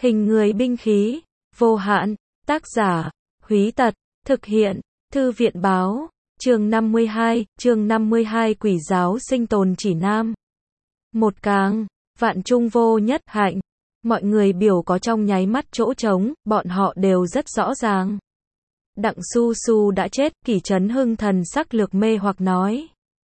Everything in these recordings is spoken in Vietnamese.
Hình người binh khí, vô hạn, tác giả, Húy Tật, thực hiện, Thư viện báo, chương 52, Quỷ giáo sinh tồn chỉ nam. Một càng, vạn trung vô nhất hạnh, mọi người biểu có trong nháy mắt chỗ trống, bọn họ đều rất rõ ràng. Đặng Su Su đã chết, Kỷ Trấn Hưng thần sắc lược mê hoặc nói.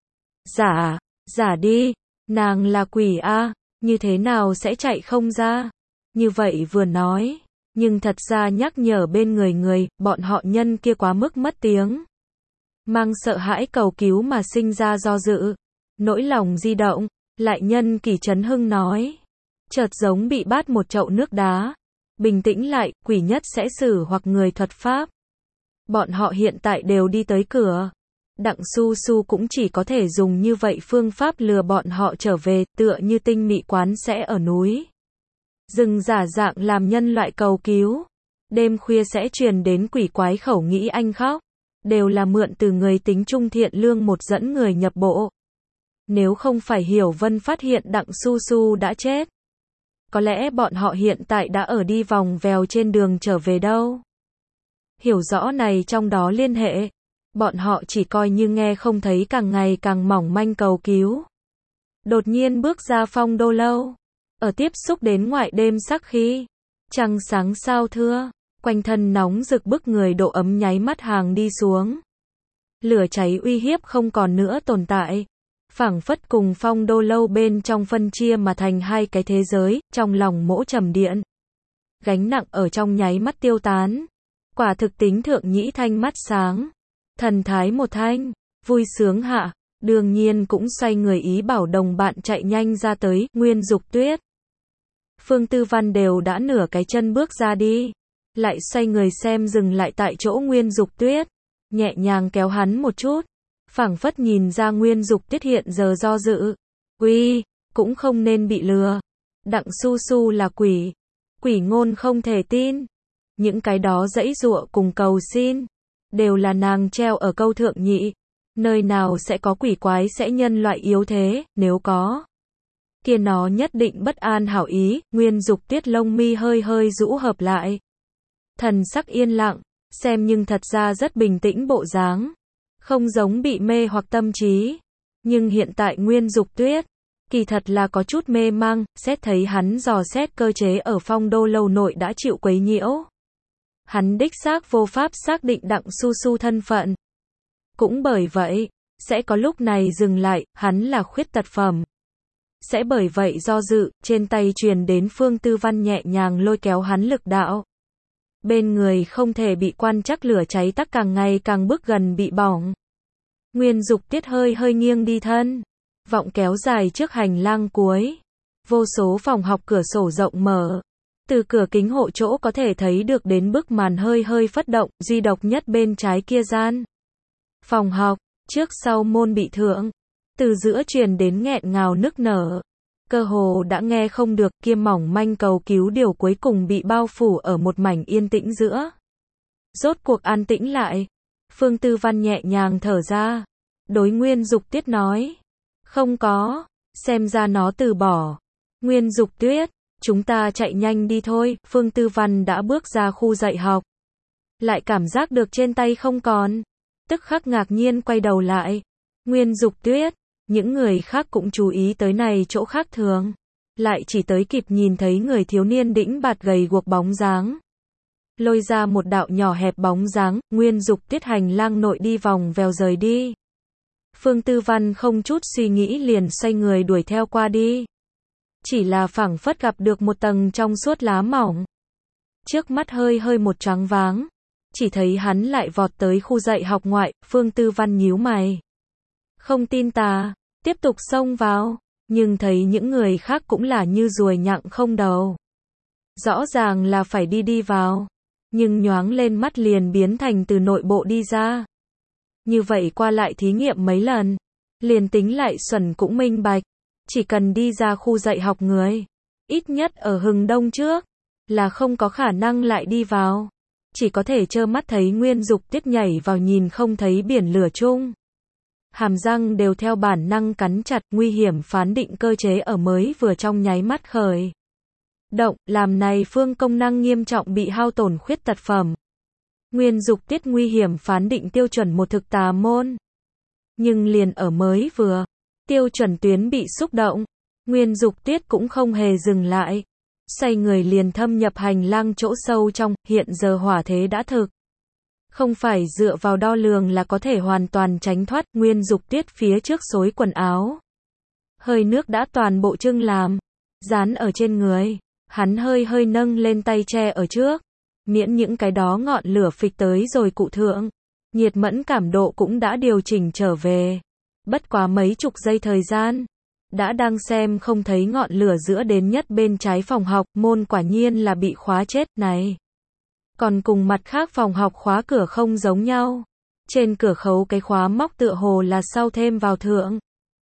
Giả đi, nàng là quỷ a, như thế nào sẽ chạy không ra? Như vậy vừa nói, nhưng thật ra nhắc nhở bên người, bọn họ nhân kia quá mức mất tiếng. Mang sợ hãi cầu cứu mà sinh ra do dự, nỗi lòng di động, lại nhân Kỷ Trấn Hưng nói. Chợt giống bị bát một chậu nước đá. Bình tĩnh lại, quỷ nhất sẽ xử hoặc người thuật pháp. Bọn họ hiện tại đều đi tới cửa. Đặng Su Su cũng chỉ có thể dùng như vậy phương pháp lừa bọn họ trở về, tựa như tinh mị quán sẽ ở núi rừng giả dạng làm nhân loại cầu cứu. Đêm khuya sẽ truyền đến quỷ quái khẩu nghĩ anh khóc. Đều là mượn từ người tính trung thiện lương một dẫn người nhập bộ. Nếu không phải Hiểu Vân phát hiện Đặng Su Su đã chết, có lẽ bọn họ hiện tại đã ở đi vòng vèo trên đường trở về đâu. Hiểu rõ này trong đó liên hệ, bọn họ chỉ coi như nghe không thấy càng ngày càng mỏng manh cầu cứu. Đột nhiên bước ra Phong Đô Lâu, ở tiếp xúc đến ngoại đêm sắc khí, trăng sáng sao thưa, quanh thân nóng rực bức người độ ấm nháy mắt hàng đi xuống. Lửa cháy uy hiếp không còn nữa tồn tại, phảng phất cùng Phong Đô Lâu bên trong phân chia mà thành hai cái thế giới, trong lòng Mỗ Trầm Điện. Gánh nặng ở trong nháy mắt tiêu tán, quả thực tính thượng nhĩ thanh mắt sáng, thần thái một thanh, vui sướng hạ, đương nhiên cũng xoay người ý bảo đồng bạn chạy nhanh ra tới, Nguyên Dục Tuyết. Phương Tư Văn đều đã nửa cái chân bước ra đi, lại xoay người xem dừng lại tại chỗ Nguyên Dục Tuyết, nhẹ nhàng kéo hắn một chút, phảng phất nhìn ra Nguyên Dục Tuyết hiện giờ do dự. Uy, cũng không nên bị lừa. Đặng Su Su là quỷ, quỷ ngôn không thể tin. Những cái đó giãy giụa cùng cầu xin, đều là nàng treo ở câu thượng nhị. Nơi nào sẽ có quỷ quái sẽ nhân loại yếu thế, nếu có, kia nó nhất định bất an hảo ý. Nguyên Dục Tuyết lông mi hơi hơi rũ hợp lại, thần sắc yên lặng, xem nhưng thật ra rất bình tĩnh bộ dáng, không giống bị mê hoặc tâm trí. Nhưng hiện tại Nguyên Dục Tuyết, kỳ thật là có chút mê mang, xét thấy hắn dò xét cơ chế ở Phong Đô Lâu nội đã chịu quấy nhiễu. Hắn đích xác vô pháp xác định Đặng Su Su thân phận. Cũng bởi vậy, sẽ có lúc này dừng lại, hắn là khuyết tật phẩm. Sẽ bởi vậy do dự, trên tay truyền đến Phương Tư Văn nhẹ nhàng lôi kéo hắn lực đạo. Bên người không thể bị quan trắc lửa cháy tắc càng ngày càng bước gần bị bỏng. Nguyên Dục Tuyết hơi hơi nghiêng đi thân, vọng kéo dài trước hành lang cuối. Vô số phòng học cửa sổ rộng mở. Từ cửa kính hộ chỗ có thể thấy được đến bức màn hơi hơi phất động, duy độc nhất bên trái kia gian. Phòng học, trước sau môn bị thượng, từ giữa truyền đến nghẹn ngào nức nở. Cơ hồ đã nghe không được, kia mỏng manh cầu cứu điều cuối cùng bị bao phủ ở một mảnh yên tĩnh giữa. Rốt cuộc an tĩnh lại, Phương Tư Văn nhẹ nhàng thở ra, đối Nguyên Dục Tuyết nói. Không có, xem ra nó từ bỏ. Nguyên Dục Tuyết, chúng ta chạy nhanh đi thôi. Phương Tư Văn đã bước ra khu dạy học, lại cảm giác được trên tay không còn, tức khắc ngạc nhiên quay đầu lại. Nguyên Dục Tuyết, những người khác cũng chú ý tới này chỗ khác thường, lại chỉ tới kịp nhìn thấy người thiếu niên đĩnh bạt gầy guộc bóng dáng, lôi ra một đạo nhỏ hẹp bóng dáng. Nguyên Dục Tuyết hành lang nội đi vòng vèo rời đi. Phương Tư Văn không chút suy nghĩ liền xoay người đuổi theo qua đi. Chỉ là phảng phất gặp được một tầng trong suốt lá mỏng. Trước mắt hơi hơi một choáng váng, chỉ thấy hắn lại vọt tới khu dạy học ngoại. Phương Tư Văn nhíu mày. Không tin tà, tiếp tục xông vào, nhưng thấy những người khác cũng là như ruồi nhặng không đầu. Rõ ràng là phải đi vào, nhưng nhoáng lên mắt liền biến thành từ nội bộ đi ra. Như vậy qua lại thí nghiệm mấy lần, liền tính lại xuẩn cũng minh bạch, chỉ cần đi ra khu dạy học người, ít nhất ở Hừng Đông trước, là không có khả năng lại đi vào. Chỉ có thể trơ mắt thấy Nguyên Dục Tuyết nhảy vào nhìn không thấy biển lửa chung. Hàm răng đều theo bản năng cắn chặt, nguy hiểm phán định cơ chế ở mới vừa trong nháy mắt khởi. động, làm này phương công năng nghiêm trọng bị hao tổn khuyết tật phẩm. Nguyên Dục Tiết nguy hiểm phán định tiêu chuẩn một thực tà môn. Nhưng liền ở mới vừa, tiêu chuẩn tuyến bị xúc động, Nguyên Dục Tiết cũng không hề dừng lại. Xoay người liền thâm nhập hành lang chỗ sâu trong, hiện giờ hỏa thế đã thực. Không phải dựa vào đo lường là có thể hoàn toàn tránh thoát. Nguyên Dục Tiết phía trước xối quần áo. Hơi nước đã toàn bộ trưng làm, dán ở trên người. Hắn hơi nâng lên tay che ở trước. Miễn những cái đó ngọn lửa phịch tới rồi cụ thượng. Nhiệt mẫn cảm độ cũng đã điều chỉnh trở về. Bất quá mấy chục giây thời gian. Đã đang xem không thấy ngọn lửa giữa đến nhất bên trái phòng học, môn quả nhiên là bị khóa chết này. Còn cùng mặt khác phòng học khóa cửa không giống nhau. Trên cửa khấu cái khóa móc tựa hồ là sau thêm vào thượng.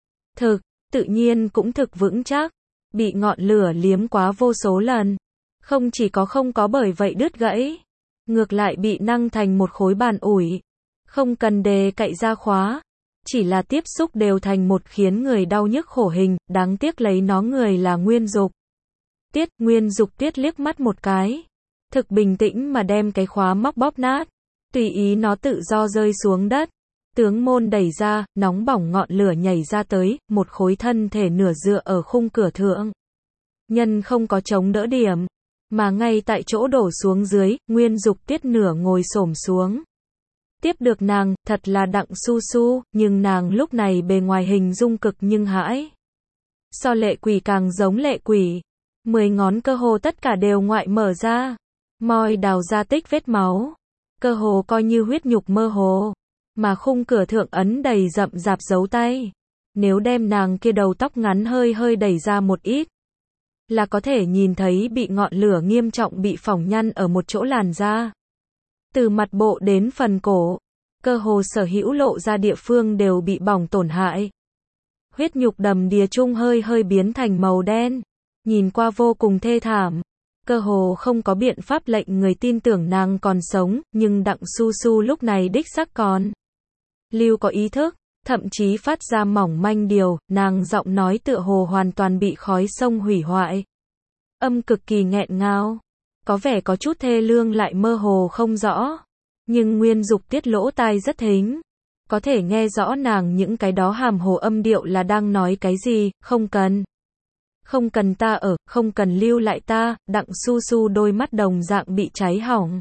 Tự nhiên cũng thực vững chắc. Bị ngọn lửa liếm quá vô số lần. Không chỉ không có bởi vậy đứt gãy. Ngược lại bị năng thành một khối bàn ủi. Không cần đề cậy ra khóa. Chỉ là tiếp xúc đều thành một khiến người đau nhức khổ hình, đáng tiếc lấy nó người là Nguyên Dục Tiết. Nguyên Dục Tiết liếc mắt một cái. Thực bình tĩnh mà đem cái khóa móc bóp nát. Tùy ý nó tự do rơi xuống đất. Tướng môn đẩy ra, nóng bỏng ngọn lửa nhảy ra tới, một khối thân thể nửa dựa ở khung cửa thượng. Nhân không có chống đỡ điểm, mà ngay tại chỗ đổ xuống dưới, Nguyên Dục Tiết nửa ngồi xổm xuống. Tiếp được nàng, thật là Đặng Su Su, nhưng nàng lúc này bề ngoài hình dung cực nhưng hãi. So lệ quỷ càng giống lệ quỷ. 10 ngón cơ hồ tất cả đều ngoại mở ra. Môi đào ra tích vết máu. Cơ hồ coi như huyết nhục mơ hồ. Mà khung cửa thượng ấn đầy rậm rạp dấu tay. Nếu đem nàng kia đầu tóc ngắn hơi đẩy ra một ít. Là có thể nhìn thấy bị ngọn lửa nghiêm trọng bị phỏng nhăn ở một chỗ làn da. Từ mặt bộ đến phần cổ, cơ hồ sở hữu lộ ra địa phương đều bị bỏng tổn hại. Huyết nhục đầm đìa chung hơi biến thành màu đen, nhìn qua vô cùng thê thảm. Cơ hồ không có biện pháp lệnh người tin tưởng nàng còn sống, nhưng Đặng Su Su lúc này đích xác còn lưu có ý thức, thậm chí phát ra mỏng manh điều, nàng giọng nói tựa hồ hoàn toàn bị khói sông hủy hoại. Âm cực kỳ nghẹn ngào. Có vẻ có chút thê lương lại mơ hồ không rõ. Nhưng Nguyên Dục Tiết lỗ tai rất thính. Có thể nghe rõ nàng những cái đó hàm hồ âm điệu là đang nói cái gì, không cần. Không cần ta ở, không cần lưu lại ta. Đặng Su Su đôi mắt đồng dạng bị cháy hỏng.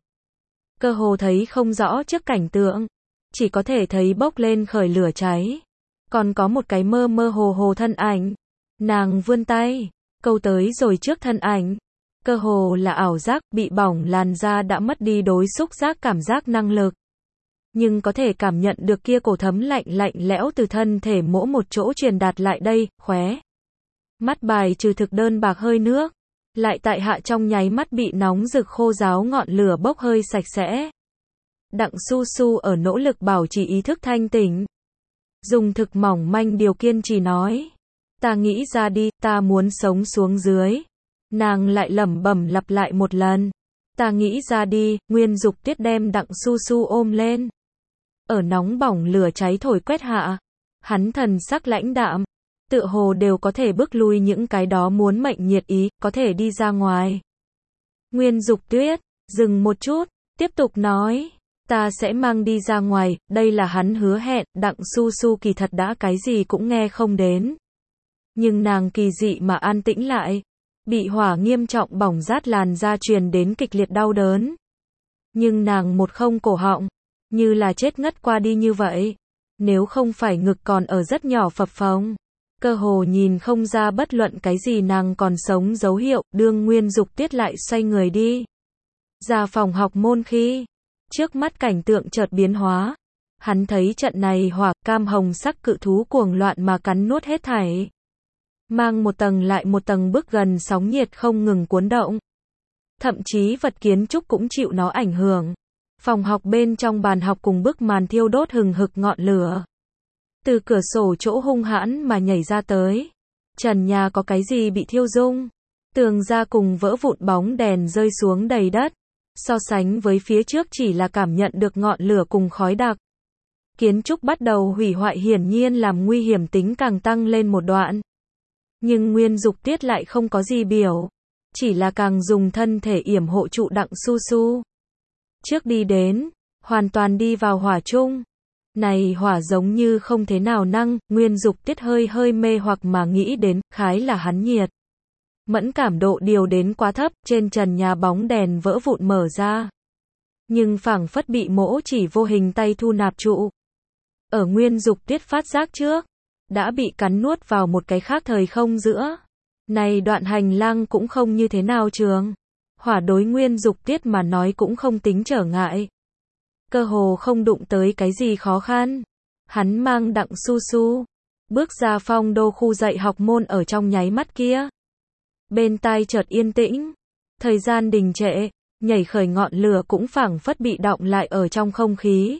Cơ hồ thấy không rõ trước cảnh tượng. Chỉ có thể thấy bốc lên khởi lửa cháy. Còn có một cái mơ hồ thân ảnh. Nàng vươn tay, câu tới rồi trước thân ảnh. Cơ hồ là ảo giác, bị bỏng làn da đã mất đi đối xúc giác cảm giác năng lực. Nhưng có thể cảm nhận được kia cổ thấm lạnh lẽo từ thân thể mỗi một chỗ truyền đạt lại đây, khóe. Mắt bài trừ thực đơn bạc hơi nước. Lại tại hạ trong nháy mắt bị nóng rực khô ráo ngọn lửa bốc hơi sạch sẽ. Đặng Su Su ở nỗ lực bảo trì ý thức thanh tỉnh. Dùng thực mỏng manh điều kiên trì nói. Ta nghĩ ra đi, ta muốn sống xuống dưới. Nàng lại lẩm bẩm lặp lại một lần. Ta nghĩ ra đi. Nguyên Dục Tiết đem Đặng Su Su ôm lên. Ở nóng bỏng lửa cháy thổi quét hạ. Hắn thần sắc lãnh đạm. Tựa hồ đều có thể bức lui những cái đó muốn mệnh nhiệt ý, có thể đi ra ngoài. Nguyên Dục Tiết, dừng một chút, tiếp tục nói. Ta sẽ mang đi ra ngoài, đây là hắn hứa hẹn. Đặng Su Su kỳ thật đã cái gì cũng nghe không đến. Nhưng nàng kỳ dị mà an tĩnh lại. Bị hỏa nghiêm trọng bỏng rát làn da truyền đến kịch liệt đau đớn. Nhưng nàng một không cổ họng, như là chết ngất qua đi như vậy. Nếu không phải ngực còn ở rất nhỏ phập phồng, cơ hồ nhìn không ra bất luận cái gì nàng còn sống dấu hiệu. Đương Nguyên Dục Tiết lại xoay người đi ra phòng học môn khi trước mắt cảnh tượng chợt biến hóa. Hắn thấy trận này hỏa cam hồng sắc cự thú cuồng loạn mà cắn nuốt hết thảy. Mang một tầng lại một tầng bước gần sóng nhiệt không ngừng cuốn động. Thậm chí vật kiến trúc cũng chịu nó ảnh hưởng. Phòng học bên trong bàn học cùng bức màn thiêu đốt hừng hực ngọn lửa. Từ cửa sổ chỗ hung hãn mà nhảy ra tới. Trần nhà có cái gì bị thiêu rung. Tường ra cùng vỡ vụn bóng đèn rơi xuống đầy đất. So sánh với phía trước chỉ là cảm nhận được ngọn lửa cùng khói đặc. Kiến trúc bắt đầu hủy hoại hiển nhiên làm nguy hiểm tính càng tăng lên một đoạn. Nhưng Nguyên Dục Tiết lại không có gì biểu. chỉ là càng dùng thân thể yểm hộ trụ Đặng Su Su. Trước đi đến, hoàn toàn đi vào hỏa chung. Này hỏa giống như không thế nào năng, Nguyên Dục Tiết hơi hơi mê hoặc mà nghĩ đến, khái là hắn nhiệt. Mẫn cảm độ điều đến quá thấp, trên trần nhà bóng đèn vỡ vụn mở ra. Nhưng phảng phất bị mỗ chỉ vô hình tay thu nạp trụ. Ở Nguyên Dục Tiết phát giác trước, đã bị cắn nuốt vào một cái khác thời không giữa. Này đoạn hành lang cũng không như thế nào trường. Hỏa đối Nguyên Dục Tiết mà nói cũng không tính trở ngại. Cơ hồ không đụng tới cái gì khó khăn. Hắn mang Đặng Su Su, bước ra phong đô khu dạy học môn ở trong nháy mắt kia. Bên tai chợt yên tĩnh, thời gian đình trệ, nhảy khởi ngọn lửa cũng phảng phất bị đọng lại ở trong không khí.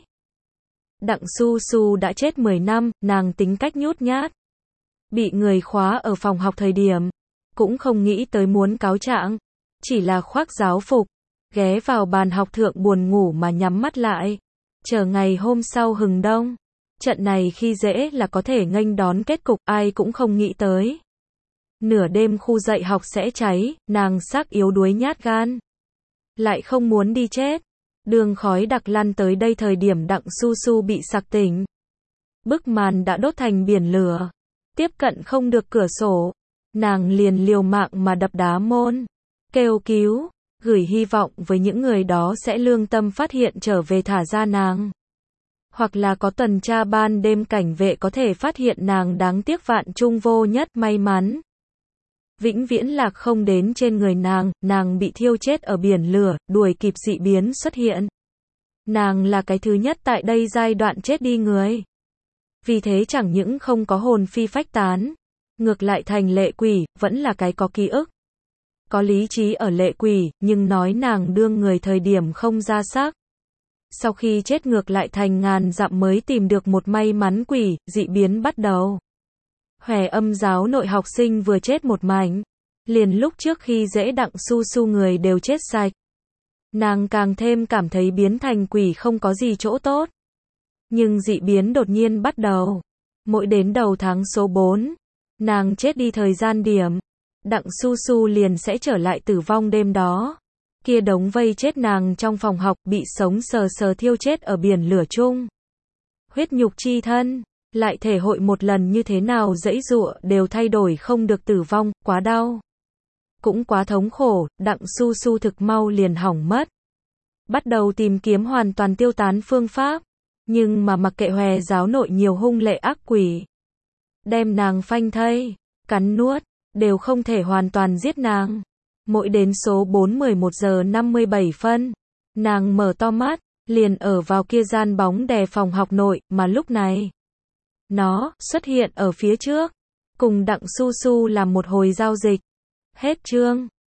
Đặng Su Su đã chết 10 năm, nàng tính cách nhút nhát. Bị người khóa ở phòng học thời điểm, cũng không nghĩ tới muốn cáo trạng, chỉ là khoác giáo phục, ghé vào bàn học thượng buồn ngủ mà nhắm mắt lại, chờ ngày hôm sau hừng đông. Trận này khi dễ là có thể nghênh đón kết cục, ai cũng không nghĩ tới. Nửa đêm khu dạy học sẽ cháy, nàng xác yếu đuối nhát gan. Lại không muốn đi chết. Đường khói đặc lăn tới đây thời điểm Đặng Su Su bị sặc tỉnh. Bức màn đã đốt thành biển lửa. Tiếp cận không được cửa sổ. Nàng liền liều mạng mà đập đá môn. Kêu cứu, gửi hy vọng với những người đó sẽ lương tâm phát hiện trở về thả ra nàng. Hoặc là có tuần tra ban đêm cảnh vệ có thể phát hiện nàng, đáng tiếc vạn chung vô nhất may mắn. Vĩnh viễn lạc không đến trên người nàng bị thiêu chết ở biển lửa, đuổi kịp dị biến xuất hiện. Nàng là cái thứ nhất tại đây giai đoạn chết đi người. Vì thế chẳng những không có hồn phi phách tán, ngược lại thành lệ quỷ, vẫn là cái có ký ức. Có lý trí ở lệ quỷ, nhưng nói nàng đương người thời điểm không ra xác. Sau khi chết ngược lại thành ngàn dặm mới tìm được một may mắn quỷ, dị biến bắt đầu. Hòe Âm giáo nội học sinh vừa chết một mảnh. Liền lúc trước khi dễ Đặng Su Su người đều chết sạch. Nàng càng thêm cảm thấy biến thành quỷ không có gì chỗ tốt. Nhưng dị biến đột nhiên bắt đầu. Mỗi đến đầu tháng số 4, nàng chết đi thời gian điểm, Đặng Su Su liền sẽ trở lại tử vong đêm đó. Kia đống vây chết nàng trong phòng học bị sống sờ sờ thiêu chết ở biển lửa chung. Huyết nhục chi thân, lại thể hội một lần như thế nào giãy giụa đều thay đổi không được tử vong, quá đau. Cũng quá thống khổ, Đặng Su Su thực mau liền hỏng mất. Bắt đầu tìm kiếm hoàn toàn tiêu tán phương pháp. Nhưng mà mặc kệ Hòe giáo nội nhiều hung lệ ác quỷ. Đem nàng phanh thây, cắn nuốt, đều không thể hoàn toàn giết nàng. Mỗi đến số 4:11 giờ 57 phân, nàng mở to mắt, liền ở vào kia gian bóng đè phòng học nội, mà lúc này, nó xuất hiện ở phía trước, cùng Đặng Su Su làm một hồi giao dịch. Hết chương.